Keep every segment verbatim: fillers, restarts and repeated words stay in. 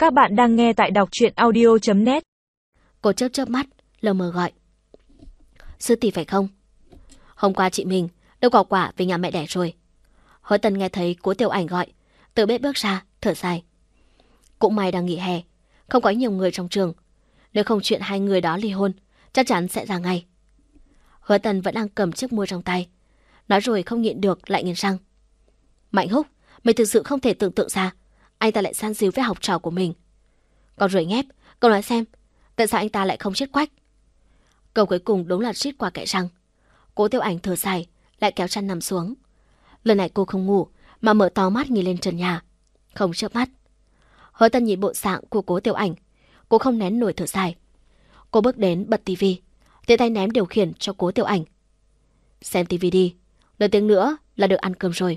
Các bạn đang nghe tại đọc truyện audio chấm net. Cô chớp chớp mắt, lờ mờ gọi. Sư tỷ phải không? Hôm qua chị mình đưa quả quả về nhà mẹ đẻ rồi. Hứa Tần nghe thấy Cố Tiểu Ảnh gọi, từ bếp bước ra, thở dài. Cũng may đang nghỉ hè, không có nhiều người trong trường. Nếu không chuyện hai người đó ly hôn, chắc chắn sẽ ra ngay. Hứa Tần vẫn đang cầm chiếc muôi trong tay, nói rồi không nhịn được lại nghiến răng. Mạnh Húc, mày thực sự không thể tưởng tượng ra, anh ta lại san díu với học trò của mình. Còn rủi ngép, cậu nói xem, tại sao anh ta lại không chết quách? Câu cuối cùng đúng là suýt qua kẽ răng. Cố Tiểu Ảnh thở dài, lại kéo chăn nằm xuống. Lần này cô không ngủ, mà mở to mắt nhìn lên trần nhà, không chớp mắt. Hứa Tần nhìn bộ dạng của Cố Tiểu Ảnh, cô không nén nổi thở dài. Cô bước đến bật tivi, tiện tay ném điều khiển cho Cố Tiểu Ảnh. Xem tivi đi, nửa tiếng nữa là được ăn cơm rồi.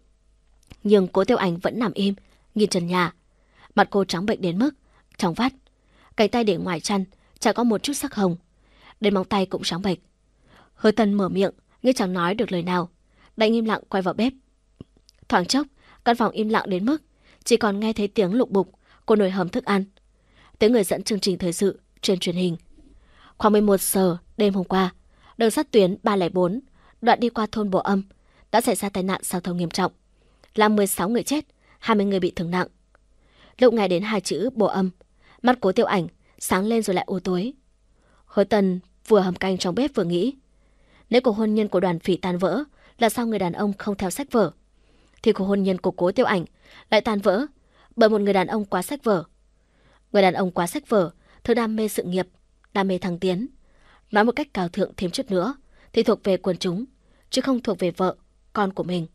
Nhưng Cố Tiểu Ảnh vẫn nằm im, nhìn trần nhà. Mặt cô trắng bệch đến mức trong vắt, cánh tay để ngoài chăn chẳng có một chút sắc hồng, đến móng tay cũng trắng bệch. Hứa Tần mở miệng nhưng chẳng nói được lời nào, đành im lặng quay vào bếp. Thoáng chốc, căn phòng im lặng đến mức chỉ còn nghe thấy tiếng lục bục của nồi hầm thức ăn, tiếng người dẫn chương trình thời sự trên truyền hình. Khoảng mười một giờ đêm hôm qua, đường sắt tuyến ba không bốn đoạn đi qua thôn Bồ Âm đã xảy ra tai nạn giao thông nghiêm trọng, làm mười sáu người chết, hai mươi người bị thương nặng. Lúc nghe đến hai chữ Bồ Âm, mắt Cố Tiểu Ảnh sáng lên rồi lại u tối. Hứa Tần vừa hầm canh trong bếp vừa nghĩ, nếu cuộc hôn nhân của Đoàn Phỉ tan vỡ là sao người đàn ông không theo sách vở, thì cuộc hôn nhân của Cố Tiểu Ảnh lại tan vỡ bởi một người đàn ông quá sách vở. Người đàn ông quá sách vở, thứ đam mê sự nghiệp, đam mê thăng tiến. Nói một cách cao thượng thêm chút nữa thì thuộc về quần chúng, chứ không thuộc về vợ, con của mình.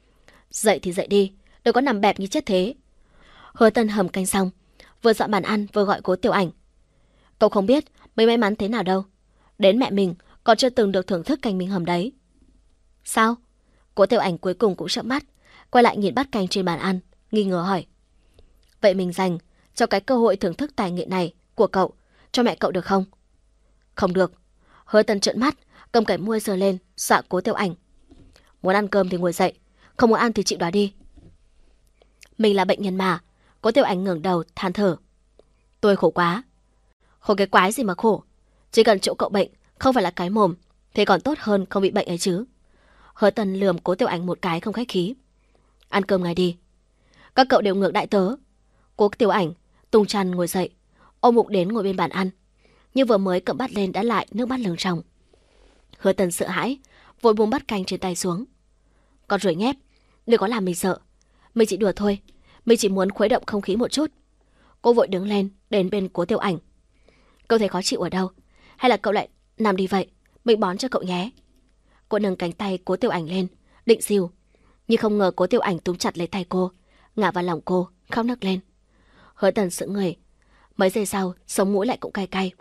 Dậy thì dậy đi, đừng có nằm bẹp như chết thế. Hứa Tần hầm canh xong, vừa dọn bàn ăn vừa gọi Cố Tiểu Ảnh. Cậu không biết mình may mắn thế nào đâu, đến mẹ mình còn chưa từng được thưởng thức canh mình hầm đấy. Sao? Cố Tiểu Ảnh cuối cùng cũng trợn mắt, quay lại nhìn bát canh trên bàn ăn, nghi ngờ hỏi. Vậy mình dành cho cái cơ hội thưởng thức tài nghệ này của cậu cho mẹ cậu được không? Không được. Hứa Tần trợn mắt, cầm cái muôi giơ lên, dọa Cố Tiểu Ảnh. Muốn ăn cơm thì ngồi dậy, không muốn ăn thì chịu đói đi. Mình là bệnh nhân mà. Cố Tiểu Ảnh ngẩng đầu than thở. Tôi khổ quá. Khổ cái quái gì mà khổ, chỉ cần chỗ cậu bệnh không phải là cái mồm thì còn tốt hơn không bị bệnh ấy chứ. Hứa Tần lườm Cố Tiểu Ảnh một cái không khách khí. Ăn cơm ngay đi. Các cậu đều ngược đại tớ. Cố Tiểu Ảnh tung chăn ngồi dậy, ôm bụng đến ngồi bên bàn ăn, nhưng vừa mới cầm bát lên đã lại nước mắt lưng tròng. Hứa Tần sợ hãi, vội buông bát canh trên tay xuống. Con ruồi ngép, đừng có làm mình sợ. Mình chỉ đùa thôi, mình chỉ muốn khuấy động không khí một chút. Cô vội đứng lên đến bên Cố Tiểu Ảnh. Cậu thấy khó chịu ở đâu, hay là cậu lại nằm đi vậy? Mình bón cho cậu nhé. Cô nâng cánh tay Cố Tiểu Ảnh lên, định dìu, nhưng không ngờ Cố Tiểu Ảnh túm chặt lấy tay cô, ngả vào lòng cô, khóc nấc lên. Hứa Tần sững người, mấy giây sau sống mũi lại cũng cay cay.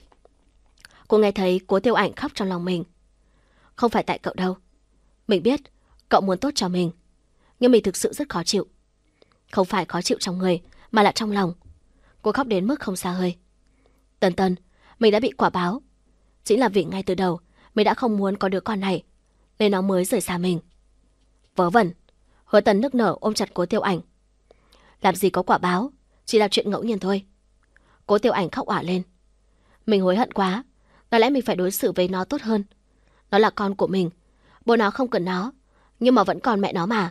Cô nghe thấy Cố Tiểu Ảnh khóc trong lòng mình. Không phải tại cậu đâu, mình biết cậu muốn tốt cho mình, nhưng mình thực sự rất khó chịu. Không phải khó chịu trong người, mà là trong lòng. Cô khóc đến mức không xa hơi. Tần Tần, mình đã bị quả báo. Chính là vì ngay từ đầu mình đã không muốn có đứa con này, nên nó mới rời xa mình. Vớ vẩn. Hứa Tần nức nở ôm chặt Cố Tiểu Ảnh. Làm gì có quả báo, chỉ là chuyện ngẫu nhiên thôi. Cố Tiểu Ảnh khóc òa lên. Mình hối hận quá, có lẽ mình phải đối xử với nó tốt hơn. Nó là con của mình, bố nó không cần nó, nhưng mà vẫn còn mẹ nó mà.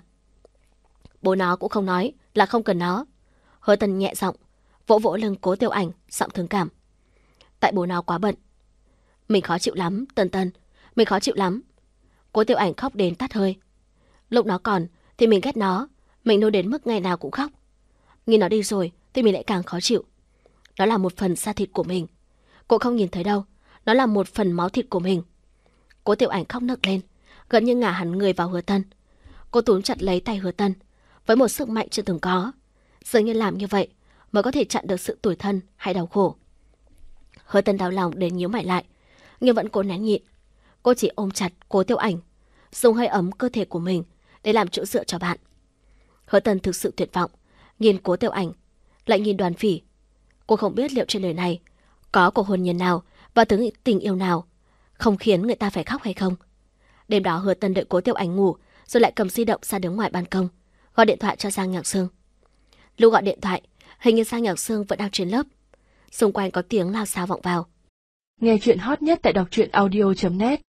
Bố nó cũng không nói là không cần nó. Hứa Tần nhẹ giọng vỗ vỗ lưng Cố Tiểu Ảnh, giọng thương cảm. Tại bố nó quá bận. Mình khó chịu lắm, Tần Tần, mình khó chịu lắm. Cố Tiểu Ảnh khóc đến tắt hơi. Lúc nó còn thì mình ghét nó, mình nuôi đến mức ngày nào cũng khóc. Nhưng nó đi rồi thì mình lại càng khó chịu. Nó là một phần da thịt của mình. Cô không nhìn thấy đâu, nó là một phần máu thịt của mình. Cố Tiểu Ảnh khóc nấc lên, gần như ngả hẳn người vào Hứa Tần. Cô túm chặt lấy tay Hứa Tần với một sức mạnh chưa từng có, dường như làm như vậy mới có thể chặn được sự tủi thân hay đau khổ. Hứa Tần đau lòng đến nhíu mày lại, nhưng vẫn cố nén nhịn. Cô chỉ ôm chặt Cố Tiểu Ảnh, dùng hơi ấm cơ thể của mình để làm chỗ dựa cho bạn. Hứa Tần thực sự tuyệt vọng, nhìn Cố Tiểu Ảnh, lại nhìn Đoàn Phỉ. Cô không biết liệu trên đời này có cuộc hôn nhân nào và thứ tình yêu nào không khiến người ta phải khóc hay không. Đêm đó Hứa Tần đợi Cố Tiểu Ảnh ngủ, rồi lại cầm di động ra đứng ngoài ban công, gọi điện thoại cho Giang Nhạc Sương. Lúc gọi điện thoại, Hình như Giang Nhạc Sương vẫn đang trên lớp. Xung quanh có tiếng lao xao vọng vào. Nghe chuyện hot nhất tại đọc truyện audio chấm net.